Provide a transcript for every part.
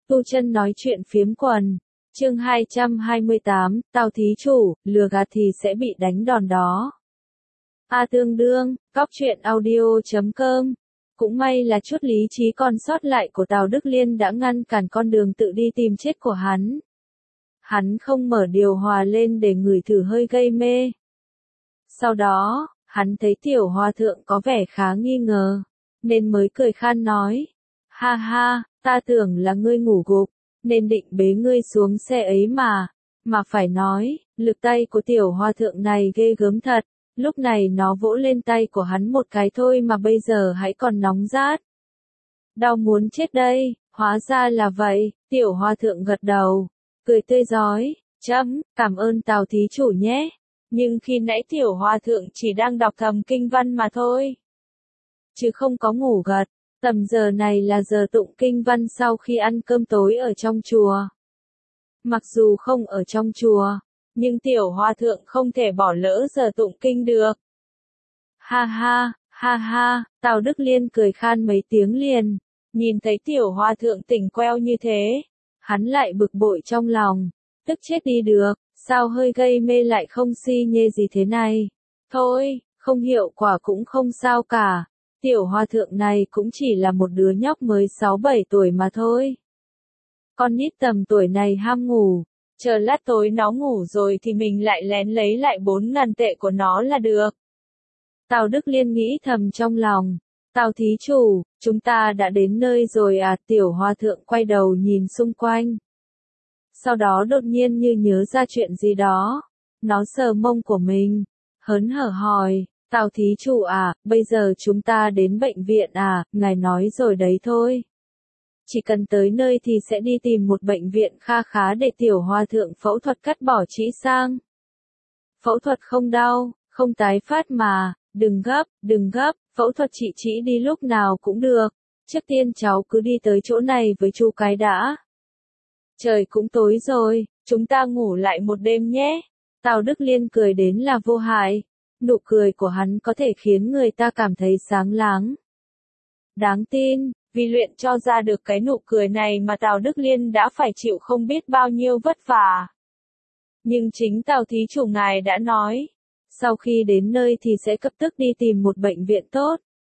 Tu Chân nói chuyện phiếm quần. Chương 228, Tào thí chủ, lừa gạt thì sẽ bị đánh đòn đó. A tương đương, cóc truyện audio.com. Cũng may là chút lý trí còn sót lại của Tào Đức Liên đã ngăn cản con đường tự đi tìm chết của hắn. Hắn không mở điều hòa lên để ngửi thử hơi gây mê. Sau đó, hắn thấy tiểu hòa thượng có vẻ khá nghi ngờ, nên mới cười khan nói. Ha ha, ta tưởng là ngươi ngủ gục, nên định bế ngươi xuống xe ấy mà phải nói, lực tay của tiểu hòa thượng này ghê gớm thật, lúc này nó vỗ lên tay của hắn một cái thôi mà bây giờ hãy còn nóng rát. Đau muốn chết đây, hóa ra là vậy, tiểu hòa thượng gật đầu, cười tươi rói, cảm ơn Tào thí chủ nhé, nhưng khi nãy tiểu hòa thượng chỉ đang đọc thầm kinh văn mà thôi, chứ không có ngủ gật. Tầm giờ này là giờ tụng kinh văn sau khi ăn cơm tối ở trong chùa. Mặc dù không ở trong chùa, nhưng tiểu hòa thượng không thể bỏ lỡ giờ tụng kinh được. Ha ha, Tào Đức Liên cười khan mấy tiếng liền, nhìn thấy tiểu hòa thượng tỉnh queo như thế, hắn lại bực bội trong lòng, tức chết đi được, sao hơi gây mê lại không si nhê gì thế này. Thôi, không hiệu quả cũng không sao cả. Tiểu hòa thượng này cũng chỉ là một đứa nhóc mới 6-7 tuổi mà thôi. Con nít tầm tuổi này ham ngủ, chờ lát tối nó ngủ rồi thì mình lại lén lấy lại 4.000 tệ của nó là được. Tào Đức Liên nghĩ thầm trong lòng, Tào thí chủ, chúng ta đã đến nơi rồi à? Tiểu hòa thượng quay đầu nhìn xung quanh. Sau đó đột nhiên như nhớ ra chuyện gì đó, nó sờ mông của mình, hớn hở hỏi. Tào thí chủ à, bây giờ chúng ta đến bệnh viện à, ngài nói rồi đấy thôi. Chỉ cần tới nơi thì sẽ đi tìm một bệnh viện khá để tiểu hòa thượng phẫu thuật cắt bỏ trĩ sang. Phẫu thuật không đau, không tái phát mà, đừng gấp, phẫu thuật chị trĩ đi lúc nào cũng được. Trước tiên cháu cứ đi tới chỗ này với chú cái đã. Trời cũng tối rồi, chúng ta ngủ lại một đêm nhé. Tào Đức Liên cười đến là vô hại. Nụ cười của hắn có thể khiến người ta cảm thấy sáng láng. Đáng tin, vì luyện cho ra được cái nụ cười này mà Tào Đức Liên đã phải chịu không biết bao nhiêu vất vả. Nhưng chính Tào thí chủ ngài đã nói, sau khi đến nơi thì sẽ lập tức đi tìm một bệnh viện tốt.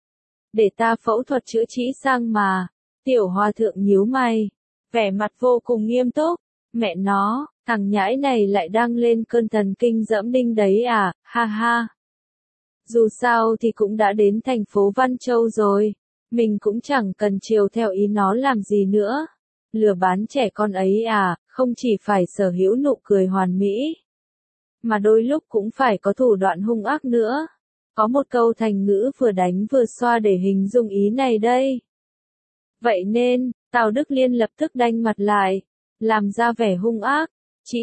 Để ta phẫu thuật chữa trĩ sang mà. Tiểu hòa thượng nhíu mày, vẻ mặt vô cùng nghiêm túc. Mẹ nó, thằng nhãi này lại đang lên cơn thần kinh dẫm đinh đấy à, ha ha. Dù sao thì cũng đã đến thành phố Văn Châu rồi, mình cũng chẳng cần chiều theo ý nó làm gì nữa. Lừa bán trẻ con ấy à, không chỉ phải sở hữu nụ cười hoàn mỹ, mà đôi lúc cũng phải có thủ đoạn hung ác nữa. Có một câu thành ngữ vừa đánh vừa xoa để hình dung ý này đây. Vậy nên, Tào Đức Liên lập tức đanh mặt lại, làm ra vẻ hung ác. Trĩ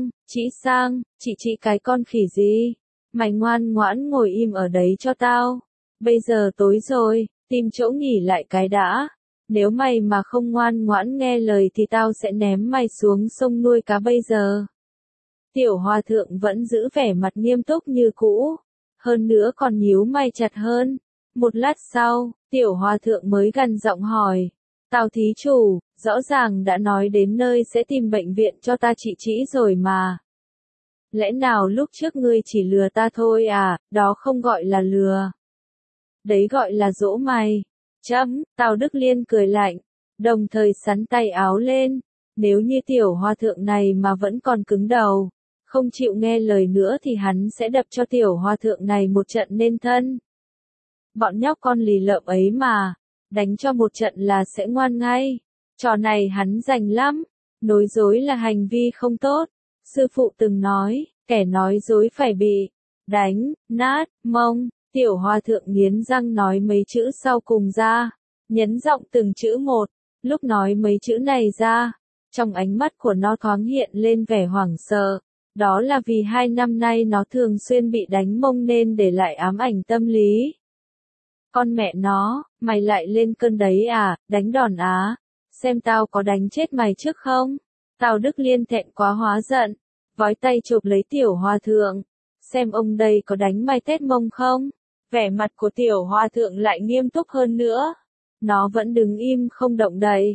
sang, chị cái con khỉ gì? Mày ngoan ngoãn ngồi im ở đấy cho tao. Bây giờ tối rồi, tìm chỗ nghỉ lại cái đã. Nếu mày mà không ngoan ngoãn nghe lời thì tao sẽ ném mày xuống sông nuôi cá bây giờ. Tiểu hòa thượng vẫn giữ vẻ mặt nghiêm túc như cũ, hơn nữa còn nhíu mày chặt hơn. Một lát sau, tiểu hòa thượng mới gằn giọng hỏi. Tào thí chủ, rõ ràng đã nói đến nơi sẽ tìm bệnh viện cho ta trị trĩ rồi mà. Lẽ nào lúc trước ngươi chỉ lừa ta thôi à, đó không gọi là lừa. Đấy gọi là dỗ mày. Tào Đức Liên cười lạnh, đồng thời xắn tay áo lên. Nếu như tiểu hòa thượng này mà vẫn còn cứng đầu, không chịu nghe lời nữa thì hắn sẽ đập cho tiểu hòa thượng này một trận nên thân. Bọn nhóc con lì lợm ấy mà, đánh cho một trận là sẽ ngoan ngay. Trò này hắn rành lắm, nói dối là hành vi không tốt. Sư phụ từng nói, kẻ nói dối phải bị đánh nát mông. Tiểu hòa thượng nghiến răng nói mấy chữ sau cùng ra, nhấn giọng từng chữ một. Lúc nói mấy chữ này ra, trong ánh mắt của nó thoáng hiện lên vẻ hoảng sợ. Đó là vì 2 năm nay nó thường xuyên bị đánh mông nên để lại ám ảnh tâm lý. Con mẹ nó, mày lại lên cơn đấy à, đánh đòn á, xem tao có đánh chết mày trước không? Tào Đức Liên thẹn quá hóa giận, vói tay chụp lấy tiểu hòa thượng, xem ông đây có đánh mày tét mông không? Vẻ mặt của tiểu hòa thượng lại nghiêm túc hơn nữa, nó vẫn đứng im không động đậy,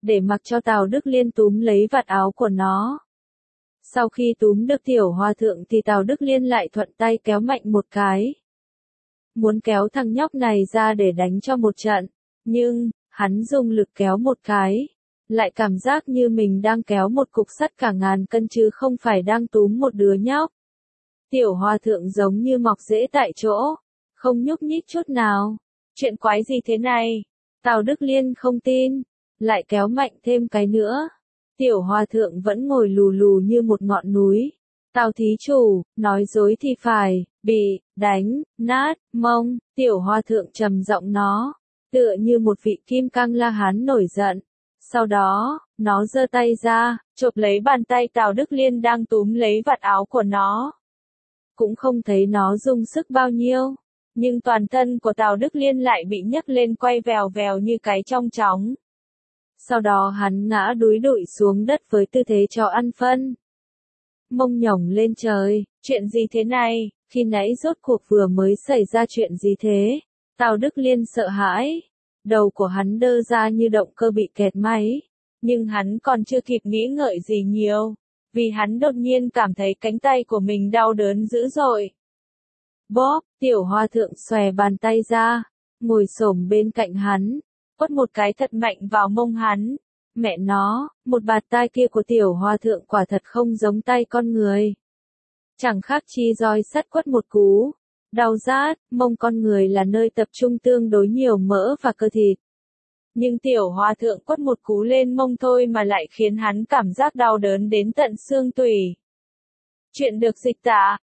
để mặc cho Tào Đức Liên túm lấy vạt áo của nó. Sau khi túm được tiểu hòa thượng thì Tào Đức Liên lại thuận tay kéo mạnh một cái. Muốn kéo thằng nhóc này ra để đánh cho một trận, nhưng, hắn dùng lực kéo một cái, lại cảm giác như mình đang kéo một cục sắt cả ngàn cân chứ không phải đang túm một đứa nhóc. Tiểu hòa thượng giống như mọc rễ tại chỗ, không nhúc nhích chút nào. Chuyện quái gì thế này? Tào Đức Liên không tin, lại kéo mạnh thêm cái nữa. Tiểu hòa thượng vẫn ngồi lù lù như một ngọn núi. Tào thí chủ, nói dối thì phải, bị đánh nát mông. Tiểu hòa thượng trầm giọng nó, tựa như một vị kim cang la hán nổi giận. Sau đó, nó giơ tay ra, chộp lấy bàn tay Tào Đức Liên đang túm lấy vạt áo của nó. Cũng không thấy nó dùng sức bao nhiêu, nhưng toàn thân của Tào Đức Liên lại bị nhấc lên quay vèo vèo như cái trong chóng. Sau đó hắn ngã đúi đụi xuống đất với tư thế chó ăn phân. Mông nhổng lên trời, chuyện gì thế này, khi nãy rốt cuộc vừa mới xảy ra chuyện gì thế? Tào Đức Liên sợ hãi, đầu của hắn đơ ra như động cơ bị kẹt máy, nhưng hắn còn chưa kịp nghĩ ngợi gì nhiều, vì hắn đột nhiên cảm thấy cánh tay của mình đau đớn dữ dội. Bóp, tiểu hòa thượng xòe bàn tay ra, ngồi xổm bên cạnh hắn, quất một cái thật mạnh vào mông hắn. Mẹ nó, một bạt tai kia của tiểu hòa thượng quả thật không giống tay con người. Chẳng khác chi roi sắt quất một cú. Đau rát, mông con người là nơi tập trung tương đối nhiều mỡ và cơ thịt. Nhưng tiểu hòa thượng quất một cú lên mông thôi mà lại khiến hắn cảm giác đau đớn đến tận xương tủy. Chuyện được dịch tả,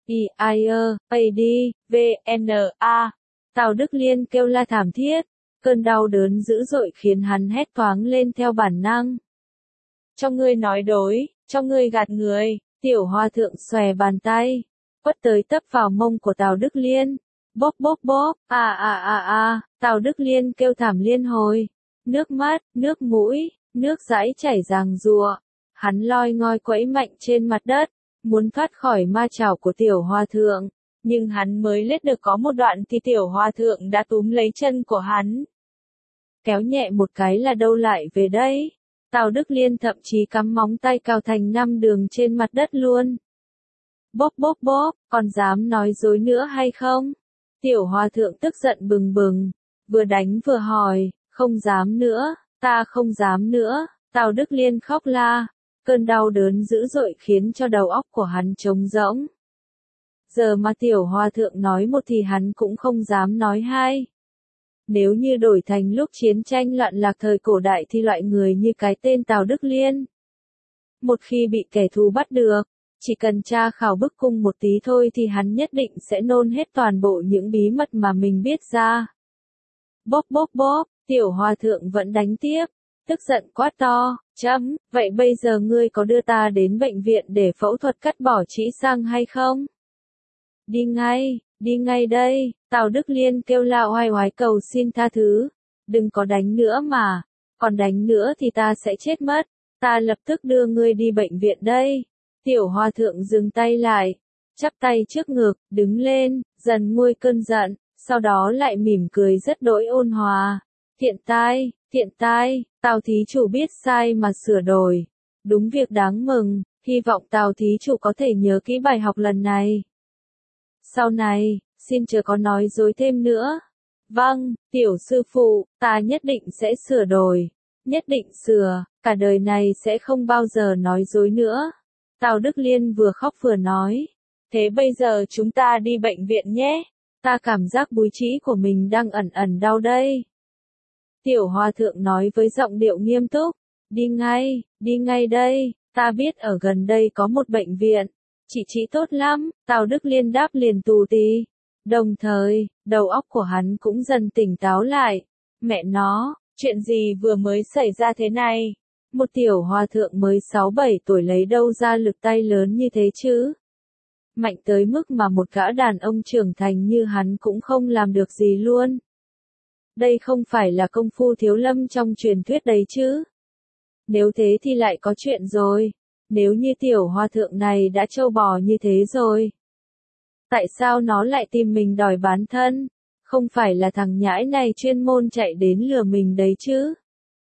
I-A-D-V-N-A. Tào Đức Liên kêu la thảm thiết. Cơn đau đớn dữ dội khiến hắn hét toáng lên theo bản năng. Cho ngươi nói dối, cho ngươi gạt người. Tiểu hòa thượng xòe bàn tay, quất tới tấp vào mông của Tào Đức Liên. Bóp bóp bóp, Tào Đức Liên kêu thảm liên hồi. Nước mắt, nước mũi, nước dãi chảy ràng rụa. Hắn loi ngoi quẫy mạnh trên mặt đất, muốn thoát khỏi ma chảo của tiểu hòa thượng. Nhưng hắn mới lết được có một đoạn thì tiểu hòa thượng đã túm lấy chân của hắn. Kéo nhẹ một cái là đâu lại về đây. Tào Đức Liên thậm chí cắm móng tay cào thành 5 đường trên mặt đất luôn. Bóp bóp bóp, còn dám nói dối nữa hay không? Tiểu hòa thượng tức giận bừng bừng, vừa đánh vừa hỏi, không dám nữa, ta không dám nữa. Tào Đức Liên khóc la, cơn đau đớn dữ dội khiến cho đầu óc của hắn trống rỗng. Giờ mà tiểu hòa thượng nói một thì hắn cũng không dám nói hai. Nếu như đổi thành lúc chiến tranh loạn lạc thời cổ đại thì loại người như cái tên Tào Đức Liên, một khi bị kẻ thù bắt được, chỉ cần tra khảo bức cung một tí thôi thì hắn nhất định sẽ nôn hết toàn bộ những bí mật mà mình biết ra. Bóp bóp bóp, tiểu hòa thượng vẫn đánh tiếp, tức giận quát to, vậy bây giờ ngươi có đưa ta đến bệnh viện để phẫu thuật cắt bỏ trĩ răng hay không? Đi ngay đây, Tào Đức Liên kêu la oai oái cầu xin tha thứ, đừng có đánh nữa mà, còn đánh nữa thì ta sẽ chết mất, ta lập tức đưa ngươi đi bệnh viện đây. Tiểu hòa thượng dừng tay lại, chắp tay trước ngực, đứng lên, dần nguôi cơn giận, sau đó lại mỉm cười rất đỗi ôn hòa. Thiện tai, Tào thí chủ biết sai mà sửa đổi, đúng việc đáng mừng, hy vọng Tào thí chủ có thể nhớ kỹ bài học lần này. Sau này, xin chớ có nói dối thêm nữa. Vâng, tiểu sư phụ, ta nhất định sẽ sửa đổi, nhất định sửa, cả đời này sẽ không bao giờ nói dối nữa. Tào Đức Liên vừa khóc vừa nói, thế bây giờ chúng ta đi bệnh viện nhé, ta cảm giác búi trĩ của mình đang ẩn ẩn đau đây. Tiểu hòa thượng nói với giọng điệu nghiêm túc, đi ngay đây, ta biết ở gần đây có một bệnh viện, chị tốt lắm, Tào Đức Liên đáp liền tù tì. Đồng thời, đầu óc của hắn cũng dần tỉnh táo lại. Mẹ nó, chuyện gì vừa mới xảy ra thế này? Một tiểu hòa thượng mới 6-7 tuổi lấy đâu ra lực tay lớn như thế chứ? Mạnh tới mức mà một gã đàn ông trưởng thành như hắn cũng không làm được gì luôn. Đây không phải là công phu thiếu lâm trong truyền thuyết đấy chứ? Nếu thế thì lại có chuyện rồi. Nếu như tiểu hòa thượng này đã trâu bò như thế rồi, tại sao nó lại tìm mình đòi bán thân? Không phải là thằng nhãi này chuyên môn chạy đến lừa mình đấy chứ?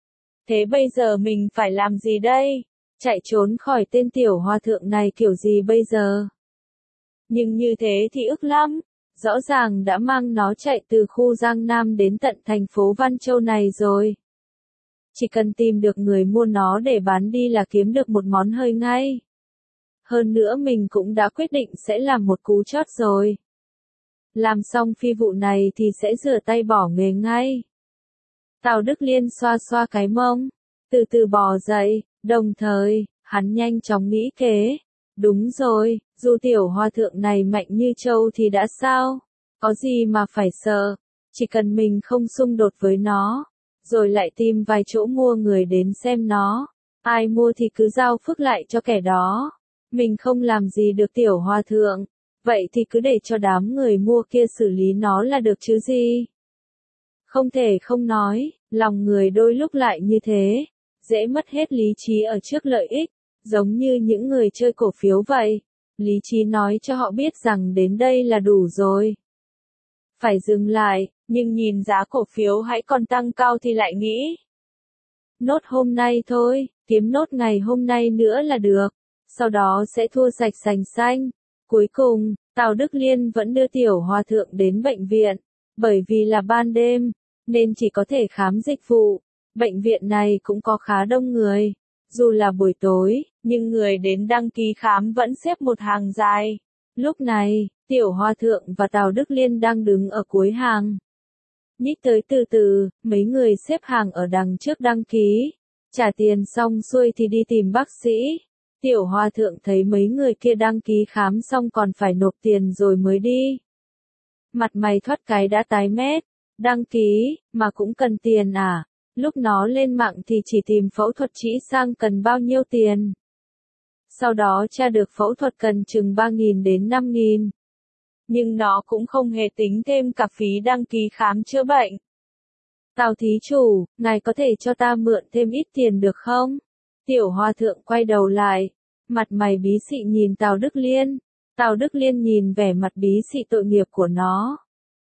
Thế bây giờ mình phải làm gì đây? Chạy trốn khỏi tên tiểu hòa thượng này kiểu gì bây giờ? Nhưng như thế thì ức lắm. Rõ ràng đã mang nó chạy từ khu Giang Nam đến tận thành phố Văn Châu này rồi. Chỉ cần tìm được người mua nó để bán đi là kiếm được một món hời ngay. Hơn nữa mình cũng đã quyết định sẽ làm một cú chót rồi. Làm xong phi vụ này thì sẽ rửa tay bỏ nghề ngay. Tào Đức Liên xoa xoa cái mông, từ từ bò dậy, đồng thời, hắn nhanh chóng nghĩ kế. Đúng rồi, dù tiểu hòa thượng này mạnh như trâu thì đã sao? Có gì mà phải sợ, chỉ cần mình không xung đột với nó, rồi lại tìm vài chỗ mua người đến xem nó. Ai mua thì cứ giao phước lại cho kẻ đó. Mình không làm gì được tiểu hòa thượng, vậy thì cứ để cho đám người mua kia xử lý nó là được chứ gì. Không thể không nói, lòng người đôi lúc lại như thế, dễ mất hết lý trí ở trước lợi ích, giống như những người chơi cổ phiếu vậy. Lý trí nói cho họ biết rằng đến đây là đủ rồi. Phải dừng lại, nhưng nhìn giá cổ phiếu hãy còn tăng cao thì lại nghĩ. Nốt hôm nay thôi, kiếm nốt ngày hôm nay nữa là được, sau đó sẽ thua sạch sành xanh. Cuối cùng, Tào Đức Liên vẫn đưa tiểu hòa thượng đến bệnh viện, bởi vì là ban đêm, nên chỉ có thể khám dịch vụ. Bệnh viện này cũng có khá đông người. Dù là buổi tối, nhưng người đến đăng ký khám vẫn xếp một hàng dài. Lúc này, tiểu hòa thượng và Tào Đức Liên đang đứng ở cuối hàng. Nhích tới từ từ, mấy người xếp hàng ở đằng trước đăng ký. Trả tiền xong xuôi thì đi tìm bác sĩ. Tiểu hòa thượng thấy mấy người kia đăng ký khám xong còn phải nộp tiền rồi mới đi. Mặt mày thoát cái đã tái mét. Đăng ký, mà cũng cần tiền à? Lúc nó lên mạng thì chỉ tìm phẫu thuật trĩ sang cần bao nhiêu tiền. Sau đó tra được phẫu thuật cần chừng 3.000 đến 5.000. Nhưng nó cũng không hề tính thêm cả phí đăng ký khám chữa bệnh. Tào thí chủ, ngài có thể cho ta mượn thêm ít tiền được không? Tiểu hòa thượng quay đầu lại, mặt mày bí xị nhìn Tào Đức Liên. Tào Đức Liên nhìn vẻ mặt bí xị tội nghiệp của nó.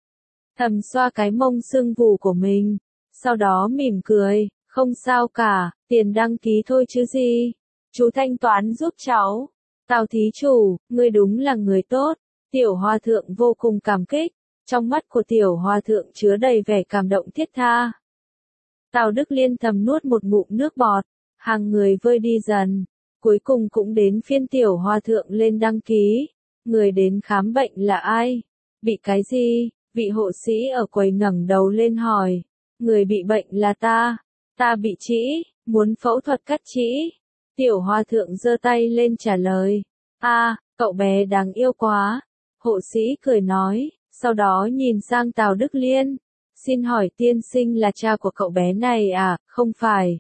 Thầm xoa cái mông sưng vù của mình, sau đó mỉm cười, không sao cả, tiền đăng ký thôi chứ gì. Chú thanh toán giúp cháu. Tào thí chủ, ngươi đúng là người tốt. Tiểu hòa thượng vô cùng cảm kích, trong mắt của tiểu hòa thượng chứa đầy vẻ cảm động thiết tha. Tào Đức Liên thầm nuốt một ngụm nước bọt, hàng người vơi đi dần, cuối cùng cũng đến phiên tiểu hòa thượng lên đăng ký. Người đến khám bệnh là ai? Bị cái gì? Vị hộ sĩ ở quầy ngẩng đầu lên hỏi. Người bị bệnh là ta bị trĩ, muốn phẫu thuật cắt trĩ. Tiểu hòa thượng giơ tay lên trả lời. Cậu bé đáng yêu quá. Hộ sĩ cười nói, sau đó nhìn sang Tào Đức Liên. Xin hỏi tiên sinh là cha của cậu bé này à? Không phải.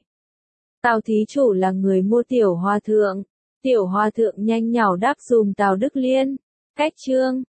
Tào thí chủ là người mua tiểu hòa thượng. Tiểu hòa thượng nhanh nhảu đáp dùm Tào Đức Liên. Cách chương